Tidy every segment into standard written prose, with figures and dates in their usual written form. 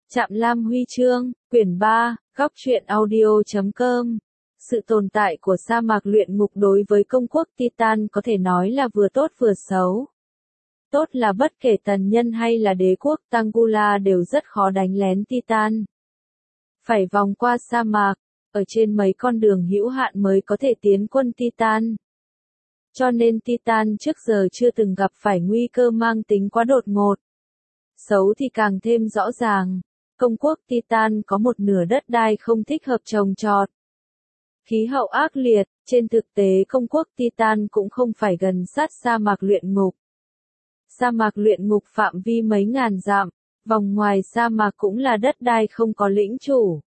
Trạm Lam Huy chương, quyển 3, góc truyện audio.com. Sự tồn tại của sa mạc luyện ngục đối với công quốc Titan có thể nói là vừa tốt vừa xấu. Tốt là bất kể tần nhân hay là đế quốc Tangula đều rất khó đánh lén Titan. Phải vòng qua sa mạc, ở trên mấy con đường hữu hạn mới có thể tiến quân Titan. Cho nên Titan trước giờ chưa từng gặp phải nguy cơ mang tính quá đột ngột. Xấu thì càng thêm rõ ràng. Công quốc Titan có một nửa đất đai không thích hợp trồng trọt. Khí hậu ác liệt, trên thực tế công quốc Titan cũng không phải gần sát sa mạc luyện ngục. Sa mạc luyện ngục phạm vi mấy ngàn dặm, vòng ngoài sa mạc cũng là đất đai không có lĩnh chủ.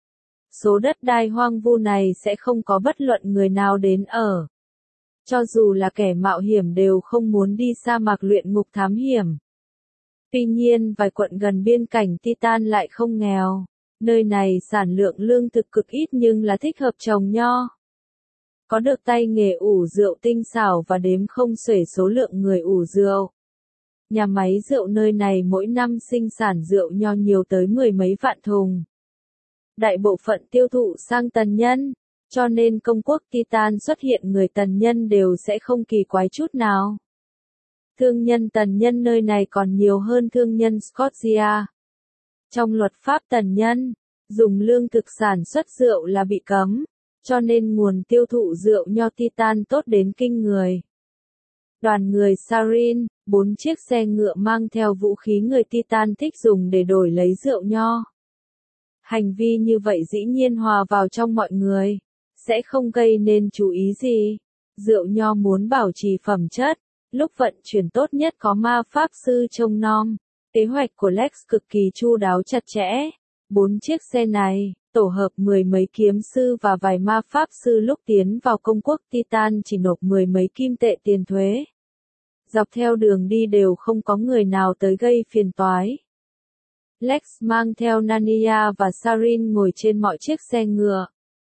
Số đất đai hoang vu này sẽ không có bất luận người nào đến ở. Cho dù là kẻ mạo hiểm đều không muốn đi sa mạc luyện ngục thám hiểm. Tuy nhiên vài quận gần biên cảnh Titan lại không nghèo. Nơi này sản lượng lương thực cực ít nhưng là thích hợp trồng nho. Có được tay nghề ủ rượu tinh xảo và đếm không xuể số lượng người ủ rượu. Nhà máy rượu nơi này mỗi năm sinh sản rượu nho nhiều tới 10 mấy vạn thùng. Đại bộ phận tiêu thụ sang tần nhân, cho nên công quốc Titan xuất hiện người tần nhân đều sẽ không kỳ quái chút nào. Thương nhân tần nhân nơi này còn nhiều hơn thương nhân Scotia. Trong luật pháp tần nhân, dùng lương thực sản xuất rượu là bị cấm, cho nên nguồn tiêu thụ rượu nho Titan tốt đến kinh người. Đoàn người Sarin, 4 chiếc xe ngựa mang theo vũ khí người Titan thích dùng để đổi lấy rượu nho. Hành vi như vậy dĩ nhiên hòa vào trong mọi người, sẽ không gây nên chú ý gì. Rượu nho muốn bảo trì phẩm chất, lúc vận chuyển tốt nhất có ma pháp sư trông nom. Kế hoạch của Lex cực kỳ chu đáo chặt chẽ. 4 chiếc xe này, tổ hợp 10 mấy kiếm sư và vài ma pháp sư lúc tiến vào công quốc Titan chỉ nộp 10 mấy kim tệ tiền thuế. Dọc theo đường đi đều không có người nào tới gây phiền toái. Lex mang theo Nania và Sarin ngồi trên mọi chiếc xe ngựa.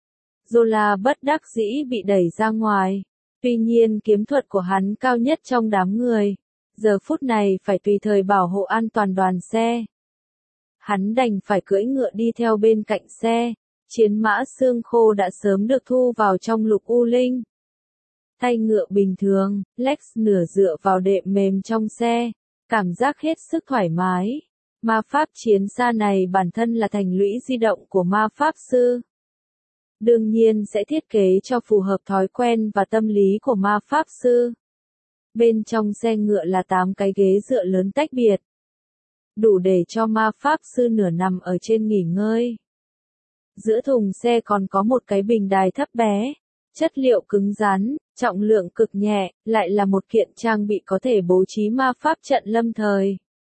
Zola bất đắc dĩ bị đẩy ra ngoài. Tuy nhiên kiếm thuật của hắn cao nhất trong đám người. Giờ phút này phải tùy thời bảo hộ an toàn đoàn xe. Hắn đành phải cưỡi ngựa đi theo bên cạnh xe. Chiến mã xương khô đã sớm được thu vào trong lục u linh. Thay ngựa bình thường, Lex nửa dựa vào đệm mềm trong xe. Cảm giác hết sức thoải mái. Ma pháp chiến xa này bản thân là thành lũy di động của ma pháp sư. Đương nhiên sẽ thiết kế cho phù hợp thói quen và tâm lý của ma pháp sư. Bên trong xe ngựa là 8 cái ghế dựa lớn tách biệt. Đủ để cho ma pháp sư nửa nằm ở trên nghỉ ngơi. Giữa thùng xe còn có một cái bình đài thấp bé. Chất liệu cứng rắn, trọng lượng cực nhẹ, lại là một kiện trang bị có thể bố trí ma pháp trận lâm thời.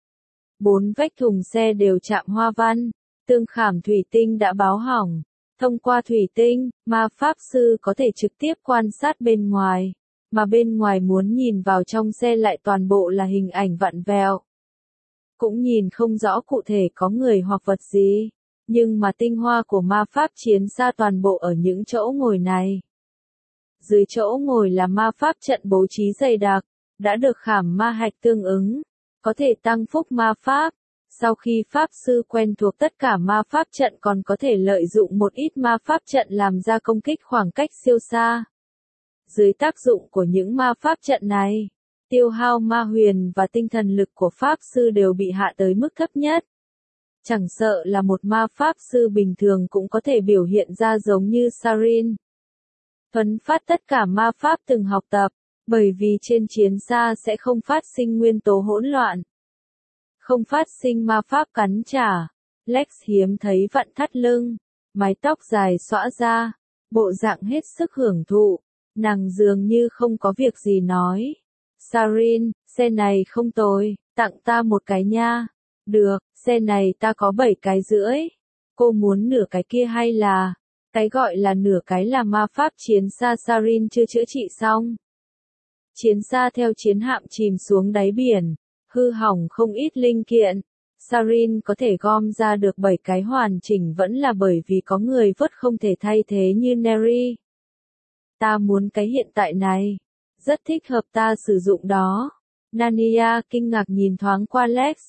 4 vách thùng xe đều chạm hoa văn. Tương khảm thủy tinh đã báo hỏng. Thông qua thủy tinh, ma pháp sư có thể trực tiếp quan sát bên ngoài. Mà bên ngoài muốn nhìn vào trong xe lại toàn bộ là hình ảnh vặn vẹo. Cũng nhìn không rõ cụ thể có người hoặc vật gì. Nhưng mà tinh hoa của ma pháp chiến xa toàn bộ ở những chỗ ngồi này. Dưới chỗ ngồi là ma pháp trận bố trí dày đặc, đã được khảm ma hạch tương ứng. Có thể tăng phúc ma pháp. Sau khi pháp sư quen thuộc tất cả ma pháp trận còn có thể lợi dụng một ít ma pháp trận làm ra công kích khoảng cách siêu xa. Dưới tác dụng của những ma pháp trận này, tiêu hao ma huyền và tinh thần lực của pháp sư đều bị hạ tới mức thấp nhất. Chẳng sợ là một ma pháp sư bình thường cũng có thể biểu hiện ra giống như Sarin. Thuấn phát tất cả ma pháp từng học tập, bởi vì trên chiến xa sẽ không phát sinh nguyên tố hỗn loạn. Không phát sinh ma pháp cắn trả. Lex hiếm thấy vặn thắt lưng, mái tóc dài xõa ra, bộ dạng hết sức hưởng thụ. Nàng dường như không có việc gì nói. Sarin, xe này không tồi, tặng ta một cái nha. Được, xe này ta có 7 cái rưỡi. Cô muốn nửa cái kia hay là... Cái gọi là nửa cái là ma pháp chiến xa Sarin chưa chữa trị xong. Chiến xa theo chiến hạm chìm xuống đáy biển, hư hỏng không ít linh kiện. Sarin có thể gom ra được 7 cái hoàn chỉnh vẫn là bởi vì có người vớt không thể thay thế như Neri. Ta muốn cái hiện tại này. Rất thích hợp ta sử dụng đó. Nania kinh ngạc nhìn thoáng qua Lex.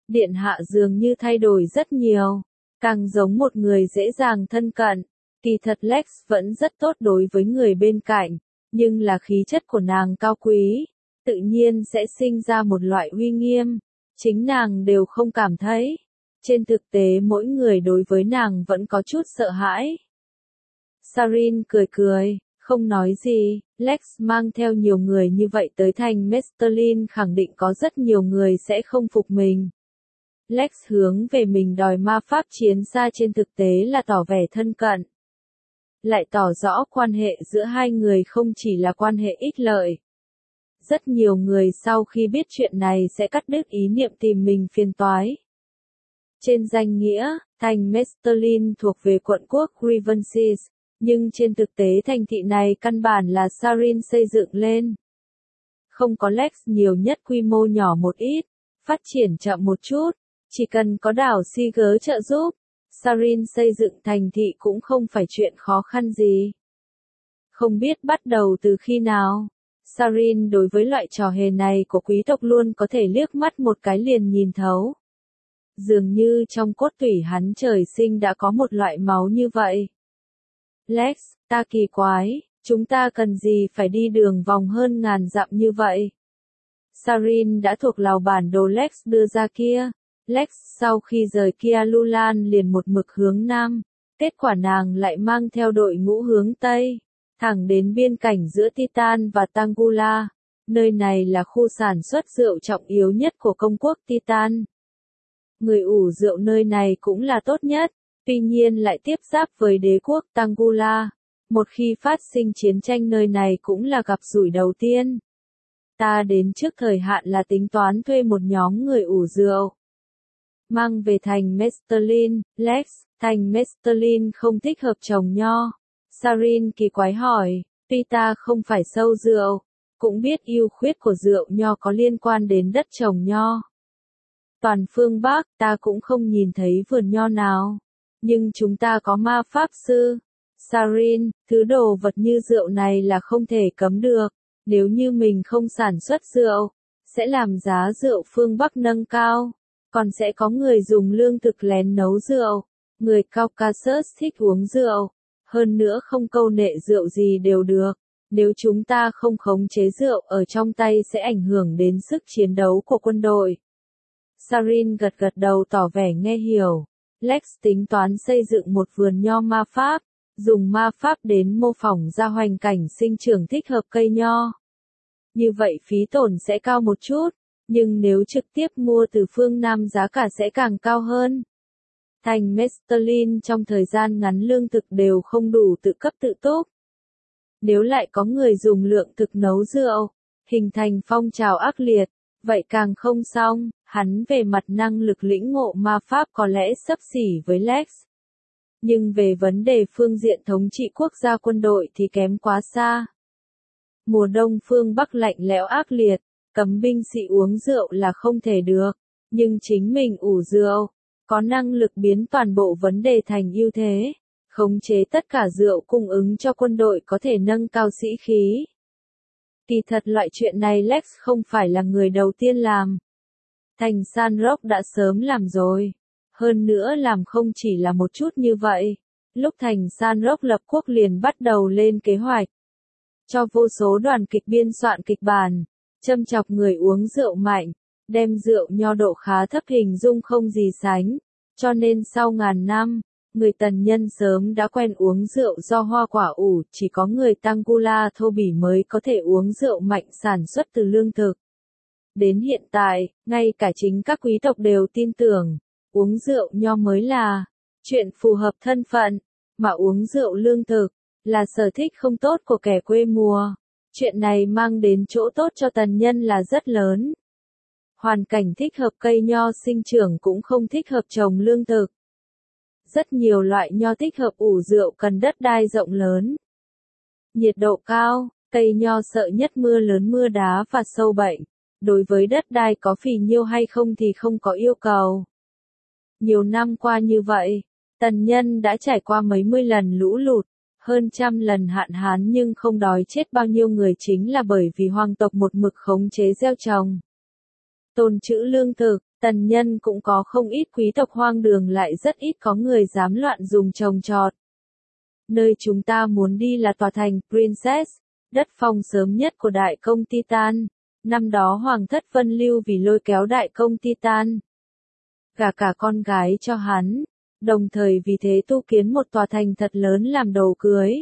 Điện hạ dường như thay đổi rất nhiều, càng giống một người dễ dàng thân cận. Kỳ thật Lex vẫn rất tốt đối với người bên cạnh, nhưng là khí chất của nàng cao quý, tự nhiên sẽ sinh ra một loại uy nghiêm, chính nàng đều không cảm thấy. Trên thực tế mỗi người đối với nàng vẫn có chút sợ hãi. Sarin cười cười, không nói gì, Lex mang theo nhiều người như vậy tới thành Mesterlin khẳng định có rất nhiều người sẽ không phục mình. Lex hướng về mình đòi ma pháp chiến xa trên thực tế là tỏ vẻ thân cận. Lại tỏ rõ quan hệ giữa hai người không chỉ là quan hệ ích lợi. Rất nhiều người sau khi biết chuyện này sẽ cắt đứt ý niệm tìm mình phiền toái. Trên danh nghĩa, thành Mesterlin thuộc về quận quốc Grivensis, nhưng trên thực tế thành thị này căn bản là Sarin xây dựng lên. Không có Lex nhiều nhất quy mô nhỏ một ít, phát triển chậm một chút, chỉ cần có đảo Siger trợ giúp, Sarin xây dựng thành thị cũng không phải chuyện khó khăn gì. Không biết bắt đầu từ khi nào, Sarin đối với loại trò hề này của quý tộc luôn có thể liếc mắt một cái liền nhìn thấu. Dường như trong cốt tủy hắn trời sinh đã có một loại máu như vậy. Lex, ta kỳ quái, chúng ta cần gì phải đi đường vòng hơn ngàn dặm như vậy? Sarin đã thuộc lào bản đồ Lex đưa ra kia. Lex sau khi rời Kia Lulan liền một mực hướng nam, kết quả nàng lại mang theo đội ngũ hướng tây, thẳng đến biên cảnh giữa Titan và Tangula. Nơi này là khu sản xuất rượu trọng yếu nhất của công quốc Titan. Người ủ rượu nơi này cũng là tốt nhất, tuy nhiên lại tiếp giáp với đế quốc Tangula. Một khi phát sinh chiến tranh nơi này cũng là gặp rủi đầu tiên. Ta đến trước thời hạn là tính toán thuê một nhóm người ủ rượu. Mang về thành Mesterlin, Lex, thành Mesterlin không thích hợp trồng nho. Sarin kỳ quái hỏi, tuy ta không phải sâu rượu, cũng biết ưu khuyết của rượu nho có liên quan đến đất trồng nho. Toàn phương Bắc ta cũng không nhìn thấy vườn nho nào, nhưng chúng ta có ma pháp sư. Sarin, thứ đồ vật như rượu này là không thể cấm được, nếu như mình không sản xuất rượu, sẽ làm giá rượu phương Bắc nâng cao. Còn sẽ có người dùng lương thực lén nấu rượu, người Caucasus thích uống rượu, hơn nữa không câu nệ rượu gì đều được, nếu chúng ta không khống chế rượu ở trong tay sẽ ảnh hưởng đến sức chiến đấu của quân đội. Sarin gật gật đầu tỏ vẻ nghe hiểu, Lex tính toán xây dựng một vườn nho ma pháp, dùng ma pháp đến mô phỏng ra hoành cảnh sinh trưởng thích hợp cây nho. Như vậy phí tổn sẽ cao một chút. Nhưng nếu trực tiếp mua từ phương Nam giá cả sẽ càng cao hơn. Thành Mesterlin trong thời gian ngắn lương thực đều không đủ tự cấp tự túc. Nếu lại có người dùng lượng thực nấu rượu, hình thành phong trào ác liệt, vậy càng không xong, hắn về mặt năng lực lĩnh ngộ ma pháp có lẽ xấp xỉ với Lex. Nhưng về vấn đề phương diện thống trị quốc gia quân đội thì kém quá xa. Mùa đông phương Bắc lạnh lẽo ác liệt. Cấm binh sĩ uống rượu là không thể được, nhưng chính mình ủ rượu, có năng lực biến toàn bộ vấn đề thành ưu thế, khống chế tất cả rượu cung ứng cho quân đội có thể nâng cao sĩ khí. Kỳ thật loại chuyện này Lex không phải là người đầu tiên làm. Thành San Roque đã sớm làm rồi, hơn nữa làm không chỉ là một chút như vậy. Lúc thành San Roque lập quốc liền bắt đầu lên kế hoạch, cho vô số đoàn kịch biên soạn kịch bản. Châm chọc người uống rượu mạnh, đem rượu nho độ khá thấp hình dung không gì sánh, cho nên sau ngàn năm, người Tần nhân sớm đã quen uống rượu do hoa quả ủ, chỉ có người Tangula thô bỉ mới có thể uống rượu mạnh sản xuất từ lương thực. Đến hiện tại, ngay cả chính các quý tộc đều tin tưởng, uống rượu nho mới là chuyện phù hợp thân phận, mà uống rượu lương thực là sở thích không tốt của kẻ quê mùa. Chuyện này mang đến chỗ tốt cho tần nhân là rất lớn. Hoàn cảnh thích hợp cây nho sinh trưởng cũng không thích hợp trồng lương thực. Rất nhiều loại nho thích hợp ủ rượu cần đất đai rộng lớn. Nhiệt độ cao, cây nho sợ nhất mưa lớn mưa đá và sâu bệnh. Đối với đất đai có phì nhiêu hay không thì không có yêu cầu. Nhiều năm qua như vậy, tần nhân đã trải qua mấy mươi lần lũ lụt. Hơn trăm lần hạn hán nhưng không đói chết bao nhiêu người chính là bởi vì hoàng tộc một mực khống chế gieo trồng. Tồn trữ lương thực, Tần Nhân cũng có không ít quý tộc hoang đường lại rất ít có người dám loạn dùng trồng trọt. Nơi chúng ta muốn đi là tòa thành Princess, đất phong sớm nhất của đại công Titan. Năm đó Hoàng thất Vân Lưu vì lôi kéo đại công Titan, cả con gái cho hắn, đồng thời vì thế tu kiến một tòa thành thật lớn làm đồ cưới.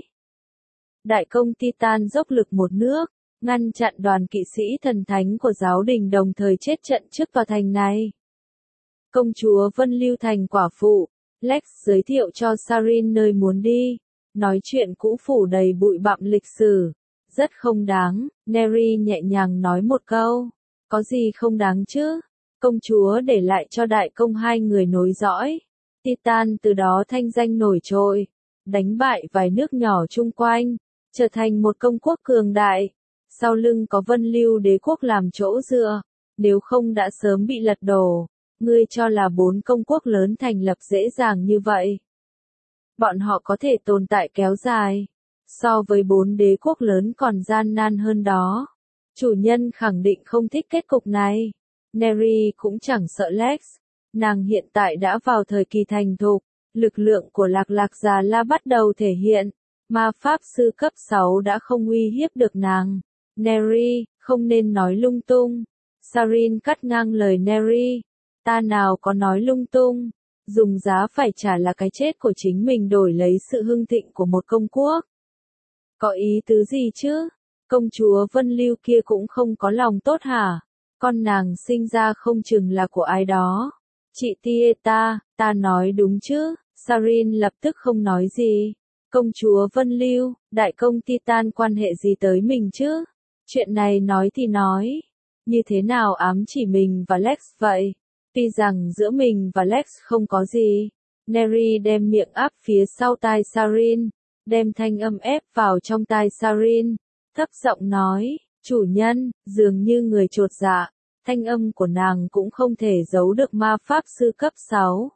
Đại công Titan dốc lực một nước, ngăn chặn đoàn kỵ sĩ thần thánh của giáo đình đồng thời chết trận trước tòa thành này. Công chúa Vân Lưu thành quả phụ, Lex giới thiệu cho Sarin nơi muốn đi, nói chuyện cũ phủ đầy bụi bặm lịch sử, rất không đáng. Neri nhẹ nhàng nói một câu, có gì không đáng chứ? Công chúa để lại cho đại công hai người nối dõi. Titan từ đó thanh danh nổi trội, đánh bại vài nước nhỏ chung quanh, trở thành một công quốc cường đại. Sau lưng có Vân Lưu đế quốc làm chỗ dựa, nếu không đã sớm bị lật đổ. Ngươi cho là 4 công quốc lớn thành lập dễ dàng như vậy? Bọn họ có thể tồn tại kéo dài, so với 4 đế quốc lớn còn gian nan hơn đó. Chủ nhân khẳng định không thích kết cục này. Neri cũng chẳng sợ Lex, nàng hiện tại đã vào thời kỳ thành thục, lực lượng của Lạc Lạc Già La bắt đầu thể hiện, ma pháp sư cấp 6 đã không uy hiếp được nàng. Neri, không nên nói lung tung. Sarin cắt ngang lời Neri, ta nào có nói lung tung, dùng giá phải trả là cái chết của chính mình đổi lấy sự hưng thịnh của một công quốc. Có ý tứ gì chứ? Công chúa Vân Lưu kia cũng không có lòng tốt hả? Con nàng sinh ra không chừng là của ai đó. Chị Tieta, ta nói đúng chứ? Sarin lập tức không nói gì. Công chúa Vân Lưu, đại công Titan quan hệ gì tới mình chứ? Chuyện này nói thì nói, như thế nào ám chỉ mình và Lex vậy? Tuy rằng giữa mình và Lex không có gì. Neri đem miệng áp phía sau tai Sarin, đem thanh âm ép vào trong tai Sarin, thấp giọng nói, chủ nhân, dường như người chột dạ, thanh âm của nàng cũng không thể giấu được ma pháp sư cấp 6.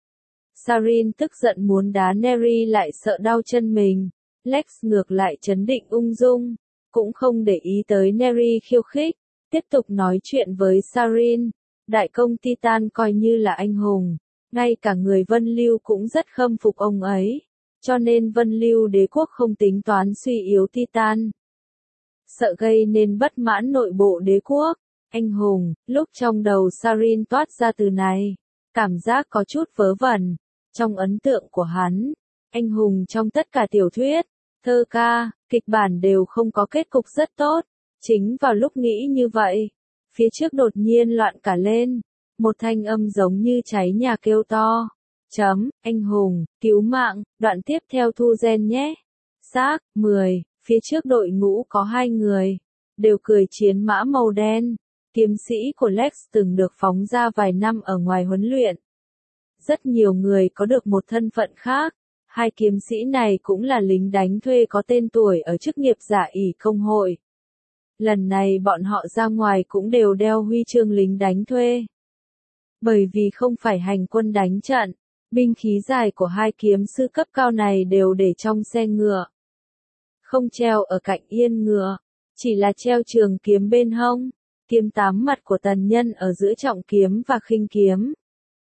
Sarin tức giận muốn đá Neri lại sợ đau chân mình, Lex ngược lại trấn định ung dung, cũng không để ý tới Neri khiêu khích, tiếp tục nói chuyện với Sarin. Đại công Titan coi như là anh hùng, ngay cả người Vân Lưu cũng rất khâm phục ông ấy, cho nên Vân Lưu đế quốc không tính toán suy yếu Titan. Sợ gây nên bất mãn nội bộ đế quốc, anh hùng, lúc trong đầu Sarin toát ra từ này, cảm giác có chút vớ vẩn. Trong ấn tượng của hắn, anh hùng trong tất cả tiểu thuyết, thơ ca, kịch bản đều không có kết cục rất tốt. Chính vào lúc nghĩ như vậy, phía trước đột nhiên loạn cả lên, một thanh âm giống như cháy nhà kêu to. Anh hùng, cứu mạng, đoạn tiếp theo thu gen nhé. Xác, 10, phía trước đội ngũ có 2 người, đều cười chiến mã màu đen. Kiếm sĩ của Lex từng được phóng ra vài năm ở ngoài huấn luyện. Rất nhiều người có được một thân phận khác. 2 kiếm sĩ này cũng là lính đánh thuê có tên tuổi ở chức nghiệp giả ỷ công hội. Lần này bọn họ ra ngoài cũng đều đeo huy chương lính đánh thuê. Bởi vì không phải hành quân đánh trận, binh khí dài của 2 kiếm sư cấp cao này đều để trong xe ngựa. Không treo ở cạnh yên ngựa, chỉ là treo trường kiếm bên hông, kiếm 8 mặt của tần nhân ở giữa trọng kiếm và khinh kiếm.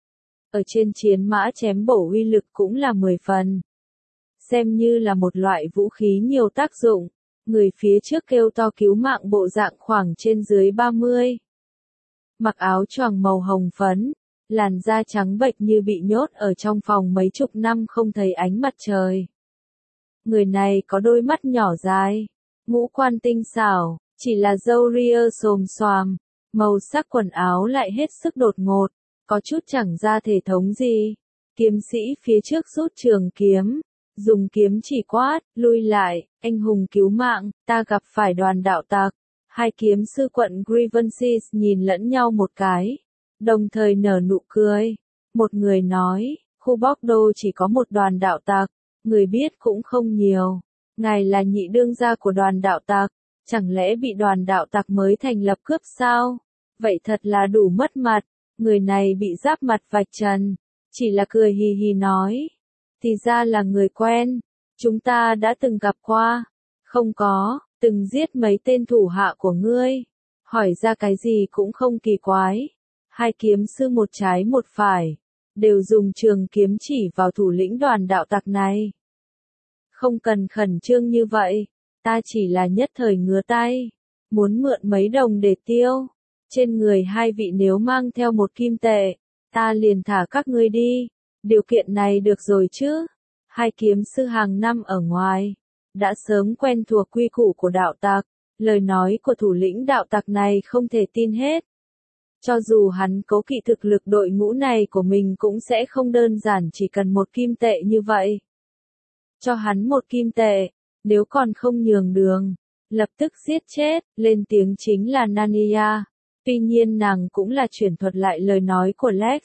Ở trên chiến mã chém bổ uy lực cũng là 10 phần. Xem như là một loại vũ khí nhiều tác dụng. Người phía trước kêu to cứu mạng bộ dạng khoảng trên dưới 30. Mặc áo choàng màu hồng phấn, làn da trắng bệch như bị nhốt ở trong phòng mấy chục năm không thấy ánh mặt trời. Người này có đôi mắt nhỏ dài, ngũ quan tinh xảo, chỉ là râu ria xồm xoàm, màu sắc quần áo lại hết sức đột ngột, có chút chẳng ra thể thống gì. Kiếm sĩ phía trước rút trường kiếm, dùng kiếm chỉ quát, lui lại, anh hùng cứu mạng, ta gặp phải đoàn đạo tặc. 2 kiếm sư quận Grievances nhìn lẫn nhau một cái, đồng thời nở nụ cười. Một người nói, khu Bordeaux chỉ có một đoàn đạo tặc, người biết cũng không nhiều. Ngài là nhị đương gia của đoàn đạo tặc, chẳng lẽ bị đoàn đạo tặc mới thành lập cướp sao? Vậy thật là đủ mất mặt. Người này bị giáp mặt vạch trần, chỉ là cười hì hì nói. Thì ra là người quen, chúng ta đã từng gặp qua. Không có, từng giết mấy tên thủ hạ của ngươi. Hỏi ra cái gì cũng không kỳ quái. Hai kiếm sư một trái một phải, đều dùng trường kiếm chỉ vào thủ lĩnh đoàn đạo tặc này. Không cần khẩn trương như vậy, ta chỉ là nhất thời ngứa tay, muốn mượn mấy đồng để tiêu. Trên người hai vị nếu mang theo một kim tệ, ta liền thả các ngươi đi. Điều kiện này được rồi chứ? Hai kiếm sư hàng năm ở ngoài, đã sớm quen thuộc quy củ của đạo tặc, lời nói của thủ lĩnh đạo tặc này không thể tin hết. Cho dù hắn cố kỵ thực lực đội ngũ này của mình cũng sẽ không đơn giản chỉ cần một kim tệ như vậy. Cho hắn một kim tệ, nếu còn không nhường đường, lập tức giết chết, lên tiếng chính là Nania. Tuy nhiên nàng cũng là chuyển thuật lại lời nói của Lex.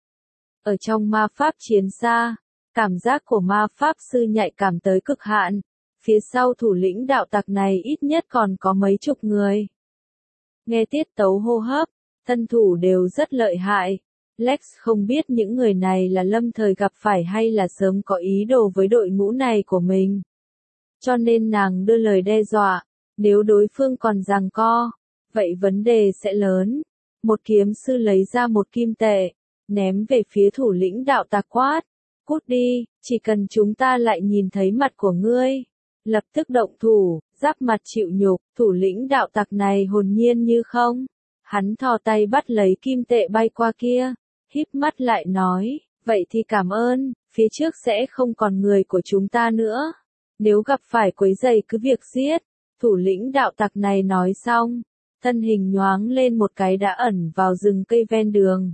Ở trong ma pháp chiến xa, cảm giác của ma pháp sư nhạy cảm tới cực hạn, phía sau thủ lĩnh đạo tặc này ít nhất còn có mấy chục người. Nghe tiết tấu hô hấp, thân thủ đều rất lợi hại. Lex không biết những người này là lâm thời gặp phải hay là sớm có ý đồ với đội ngũ này của mình. Cho nên nàng đưa lời đe dọa, nếu đối phương còn giằng co, vậy vấn đề sẽ lớn. Một kiếm sư lấy ra một kim tệ, ném về phía thủ lĩnh đạo tặc quát. Cút đi, chỉ cần chúng ta lại nhìn thấy mặt của ngươi. Lập tức động thủ, giáp mặt chịu nhục, thủ lĩnh đạo tặc này hồn nhiên như không. Hắn thò tay bắt lấy kim tệ bay qua kia, híp mắt lại nói, vậy thì cảm ơn, phía trước sẽ không còn người của chúng ta nữa. Nếu gặp phải quấy rầy cứ việc giết. Thủ lĩnh đạo tặc này nói xong, thân hình nhoáng lên một cái đã ẩn vào rừng cây ven đường.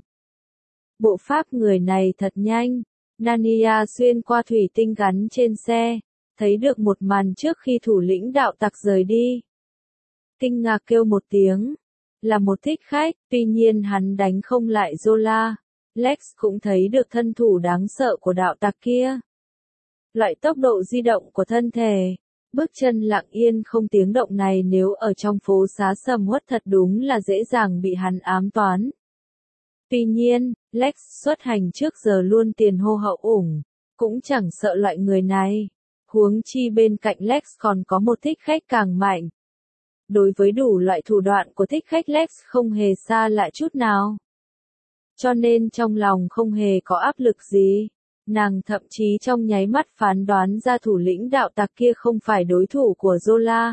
Bộ pháp người này thật nhanh, Nania xuyên qua thủy tinh gắn trên xe, thấy được một màn trước khi thủ lĩnh đạo tặc rời đi. Kinh ngạc kêu một tiếng, là một thích khách, tuy nhiên hắn đánh không lại Zola. Lex cũng thấy được thân thủ đáng sợ của đạo tặc kia. Loại tốc độ di động của thân thể, bước chân lặng yên không tiếng động này nếu ở trong phố xá sầm uất thật đúng là dễ dàng bị hắn ám toán. Tuy nhiên, Lex xuất hành trước giờ luôn tiền hô hậu ủng, cũng chẳng sợ loại người này. Huống chi bên cạnh Lex còn có một thích khách càng mạnh. Đối với đủ loại thủ đoạn của thích khách Lex không hề xa lạ chút nào. Cho nên trong lòng không hề có áp lực gì. Nàng thậm chí trong nháy mắt phán đoán ra thủ lĩnh đạo tặc kia không phải đối thủ của Zola.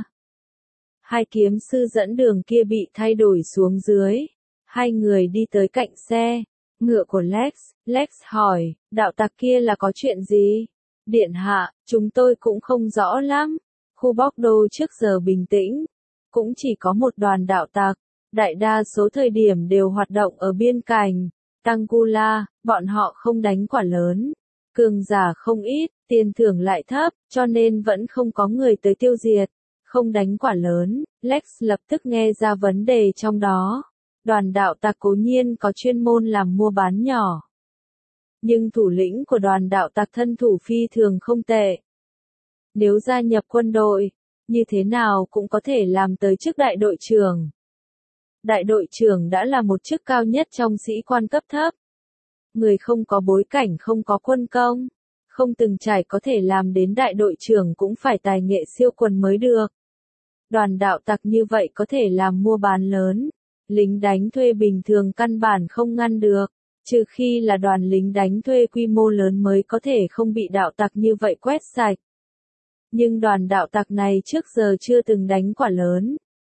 Hai kiếm sư dẫn đường kia bị thay đổi xuống dưới. Hai người đi tới cạnh xe, ngựa của Lex. Lex hỏi, đạo tặc kia là có chuyện gì? Điện hạ, chúng tôi cũng không rõ lắm. Khu Bordeaux trước giờ bình tĩnh, cũng chỉ có một đoàn đạo tặc. Đại đa số thời điểm đều hoạt động ở biên cảnh. Tangula, bọn họ không đánh quả lớn. Cường giả không ít, tiền thưởng lại thấp, cho nên vẫn không có người tới tiêu diệt. Không đánh quả lớn, Lex lập tức nghe ra vấn đề trong đó. Đoàn đạo tặc cố nhiên có chuyên môn làm mua bán nhỏ. Nhưng thủ lĩnh của đoàn đạo tặc thân thủ phi thường không tệ. Nếu gia nhập quân đội, như thế nào cũng có thể làm tới chức đại đội trưởng. Đại đội trưởng đã là một chức cao nhất trong sĩ quan cấp thấp. Người không có bối cảnh không có quân công, không từng trải có thể làm đến đại đội trưởng cũng phải tài nghệ siêu quần mới được. Đoàn đạo tặc như vậy có thể làm mua bán lớn, lính đánh thuê bình thường căn bản không ngăn được, trừ khi là đoàn lính đánh thuê quy mô lớn mới có thể không bị đạo tặc như vậy quét sạch. Nhưng đoàn đạo tặc này trước giờ chưa từng đánh quả lớn.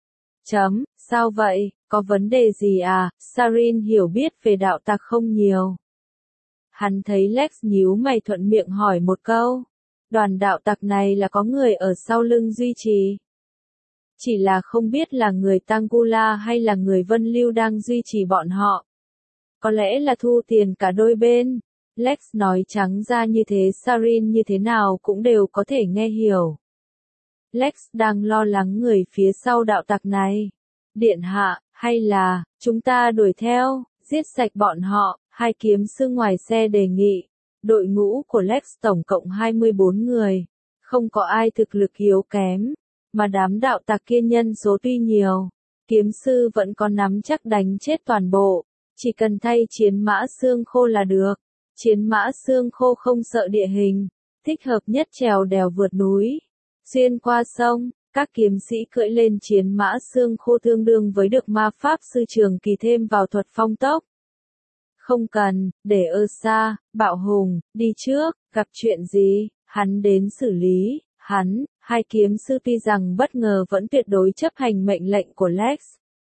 Sao vậy, có vấn đề gì à? Sarin hiểu biết về đạo tặc không nhiều. Hắn thấy Lex nhíu mày thuận miệng hỏi một câu. Đoàn đạo tặc này là có người ở sau lưng duy trì. Chỉ là không biết là người Tangula hay là người Vân Lưu đang duy trì bọn họ. Có lẽ là thu tiền cả đôi bên. Lex nói trắng ra như thế Sarin như thế nào cũng đều có thể nghe hiểu. Lex đang lo lắng người phía sau đạo tặc này. Điện hạ, hay là, chúng ta đuổi theo, giết sạch bọn họ, hai kiếm sư ngoài xe đề nghị. Đội ngũ của Lex tổng cộng 24 người. Không có ai thực lực yếu kém, mà đám đạo tặc kia nhân số tuy nhiều. Kiếm sư vẫn có nắm chắc đánh chết toàn bộ, chỉ cần thay chiến mã xương khô là được. Chiến mã xương khô không sợ địa hình, thích hợp nhất trèo đèo vượt núi, xuyên qua sông. Các kiếm sĩ cưỡi lên chiến mã xương khô tương đương với được ma pháp sư trường kỳ thêm vào thuật phong tốc. Không cần, để Ursa, bạo hùng, đi trước, gặp chuyện gì, hắn đến xử lý, hai kiếm sư tuy rằng bất ngờ vẫn tuyệt đối chấp hành mệnh lệnh của Lex.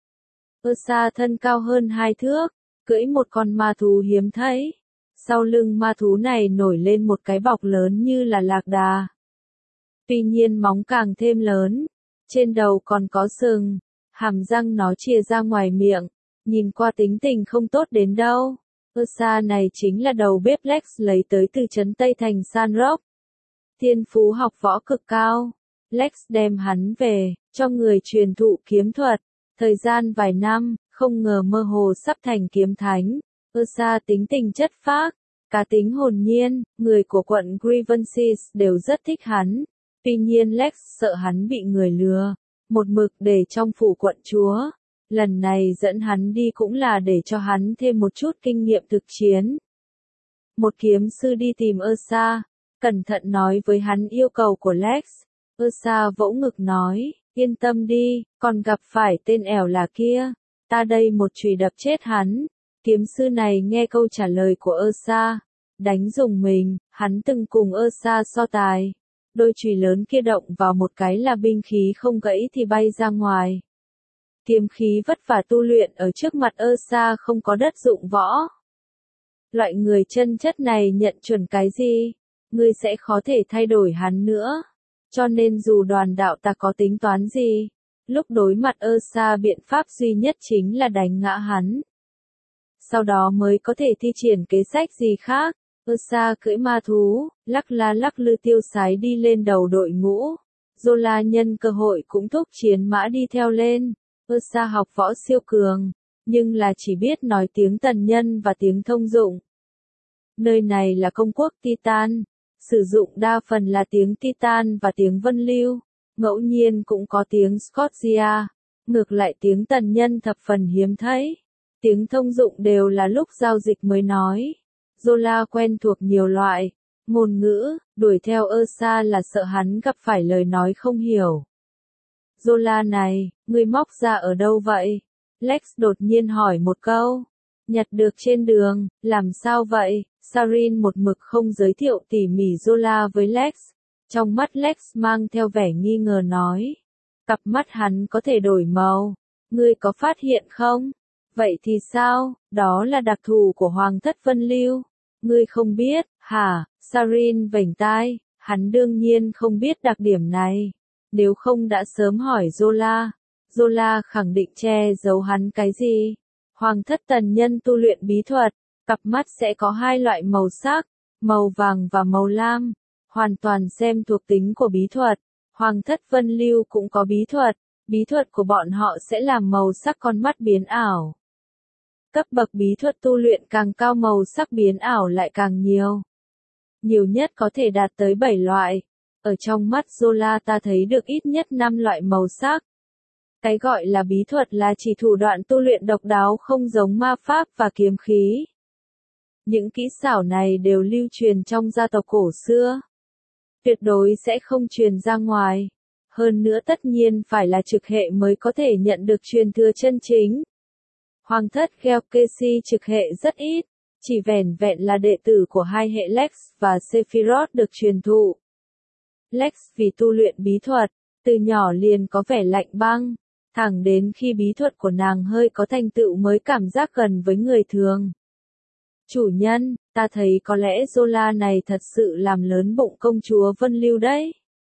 Ursa thân cao hơn 2 thước, cưỡi một con ma thú hiếm thấy. Sau lưng ma thú này nổi lên một cái bọc lớn như là lạc đà. Tuy nhiên móng càng thêm lớn, trên đầu còn có sừng, hàm răng nó chìa ra ngoài miệng, nhìn qua tính tình không tốt đến đâu. Ursa này chính là đầu bếp Lex lấy tới từ trấn Tây thành San Roque. Thiên phú học võ cực cao. Lex đem hắn về, cho người truyền thụ kiếm thuật. Thời gian vài năm, không ngờ mơ hồ sắp thành kiếm thánh. Ursa tính tình chất phác, cá tính hồn nhiên, người của quận Grievance đều rất thích hắn. Tuy nhiên Lex sợ hắn bị người lừa, một mực để trong phủ quận chúa. Lần này dẫn hắn đi cũng là để cho hắn thêm một chút kinh nghiệm thực chiến. Một kiếm sư đi tìm Ursa, cẩn thận nói với hắn yêu cầu của Lex. Ursa vỗ ngực nói, yên tâm đi, còn gặp phải tên ẻo là kia, ta đây một chùy đập chết hắn. Kiếm sư này nghe câu trả lời của Ursa, đánh rùng mình, hắn từng cùng Ursa so tài. Đôi chùy lớn kia động vào một cái là binh khí không gãy thì bay ra ngoài. Kiếm khí vất vả tu luyện ở trước mặt Ursa không có đất dụng võ. Loại người chân chất này nhận chuẩn cái gì, ngươi sẽ khó thể thay đổi hắn nữa. Cho nên dù đoàn đạo ta có tính toán gì, lúc đối mặt Ursa biện pháp duy nhất chính là đánh ngã hắn. Sau đó mới có thể thi triển kế sách gì khác. Ursa cưỡi ma thú, lắc la lắc lư tiêu sái đi lên đầu đội ngũ. Zola nhân cơ hội cũng thúc chiến mã đi theo lên. Ursa học võ siêu cường, nhưng là chỉ biết nói tiếng tần nhân và tiếng thông dụng. Nơi này là công quốc Titan, sử dụng đa phần là tiếng Titan và tiếng Vân Lưu, ngẫu nhiên cũng có tiếng Scotia, ngược lại tiếng tần nhân thập phần hiếm thấy. Tiếng thông dụng đều là lúc giao dịch mới nói. Zola quen thuộc nhiều loại ngôn ngữ, đuổi theo Ursa là sợ hắn gặp phải lời nói không hiểu. Zola này, ngươi móc ra ở đâu vậy? Lex đột nhiên hỏi một câu. Nhặt được trên đường, làm sao vậy? Sarin một mực không giới thiệu tỉ mỉ Zola với Lex. Trong mắt Lex mang theo vẻ nghi ngờ nói. Cặp mắt hắn có thể đổi màu. Ngươi có phát hiện không? Vậy thì sao? Đó là đặc thù của Hoàng thất Vân Lưu. Ngươi không biết, hả? Sarin vểnh tai, hắn đương nhiên không biết đặc điểm này. Nếu không đã sớm hỏi Zola. Zola khẳng định che giấu hắn cái gì? Hoàng thất tần nhân tu luyện bí thuật, cặp mắt sẽ có hai loại màu sắc, màu vàng và màu lam, hoàn toàn xem thuộc tính của bí thuật. Hoàng thất Vân Lưu cũng có bí thuật của bọn họ sẽ làm màu sắc con mắt biến ảo. Cấp bậc bí thuật tu luyện càng cao màu sắc biến ảo lại càng nhiều. Nhiều nhất có thể đạt tới 7 loại. Ở trong mắt Zola ta thấy được ít nhất 5 loại màu sắc. Cái gọi là bí thuật là chỉ thủ đoạn tu luyện độc đáo không giống ma pháp và kiếm khí. Những kỹ xảo này đều lưu truyền trong gia tộc cổ xưa. Tuyệt đối sẽ không truyền ra ngoài. Hơn nữa tất nhiên phải là trực hệ mới có thể nhận được truyền thừa chân chính. Hoàng thất Gelkesi trực hệ rất ít, chỉ vẻn vẹn là đệ tử của hai hệ Lex và Sephiroth được truyền thụ. Lex vì tu luyện bí thuật, từ nhỏ liền có vẻ lạnh băng, thẳng đến khi bí thuật của nàng hơi có thành tựu mới cảm giác gần với người thường. Chủ nhân, ta thấy có lẽ Zola này thật sự làm lớn bụng công chúa Vân Lưu đấy.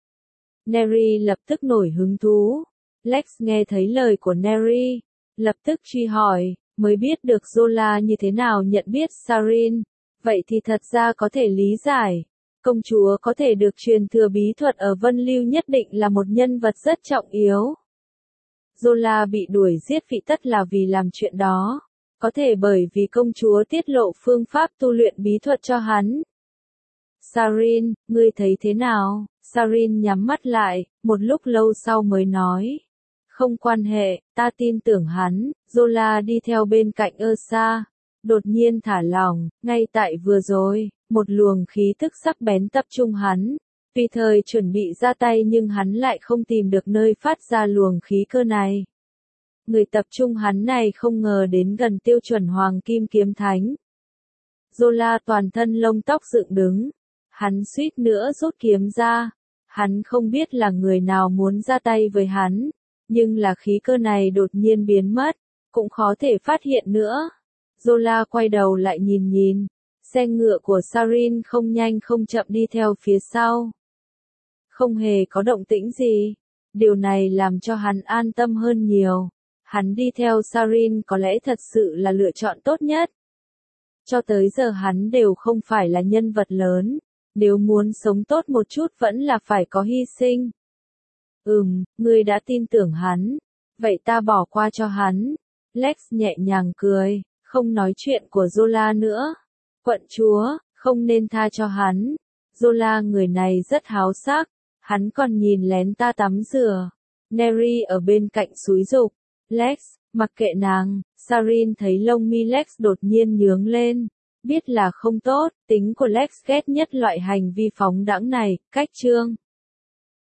Neri lập tức nổi hứng thú. Lex nghe thấy lời của Neri, lập tức truy hỏi, mới biết được Zola như thế nào nhận biết Sarin. Vậy thì thật ra có thể lý giải. Công chúa có thể được truyền thừa bí thuật ở Vân Lưu nhất định là một nhân vật rất trọng yếu. Zola bị đuổi giết vị tất là vì làm chuyện đó. Có thể bởi vì công chúa tiết lộ phương pháp tu luyện bí thuật cho hắn. Sarin, ngươi thấy thế nào? Sarin nhắm mắt lại, một lúc lâu sau mới nói. Không quan hệ, ta tin tưởng hắn. Zola đi theo bên cạnh Ursa. Đột nhiên thả lỏng, ngay tại vừa rồi, một luồng khí tức sắc bén tập trung hắn. Tùy thời chuẩn bị ra tay nhưng hắn lại không tìm được nơi phát ra luồng khí cơ này. Người tập trung hắn này không ngờ đến gần tiêu chuẩn Hoàng Kim Kiếm Thánh. Zola toàn thân lông tóc dựng đứng. Hắn suýt nữa rút kiếm ra. Hắn không biết là người nào muốn ra tay với hắn, nhưng là khí cơ này đột nhiên biến mất, cũng khó thể phát hiện nữa. Zola quay đầu lại nhìn, xe ngựa của Sarin không nhanh không chậm đi theo phía sau. Không hề có động tĩnh gì, điều này làm cho hắn an tâm hơn nhiều. Hắn đi theo Sarin có lẽ thật sự là lựa chọn tốt nhất. Cho tới giờ hắn đều không phải là nhân vật lớn, nếu muốn sống tốt một chút vẫn là phải có hy sinh. Ngươi đã tin tưởng hắn, vậy ta bỏ qua cho hắn. Lex nhẹ nhàng cười, không nói chuyện của Zola nữa. Quận chúa, không nên tha cho hắn. Zola người này rất háo sắc, hắn còn nhìn lén ta tắm rửa. Neri ở bên cạnh xúi giục. Lex, mặc kệ nàng. Sarin thấy lông mi Lex đột nhiên nhướng lên. Biết là không tốt, tính của Lex ghét nhất loại hành vi phóng đãng này. Cách chương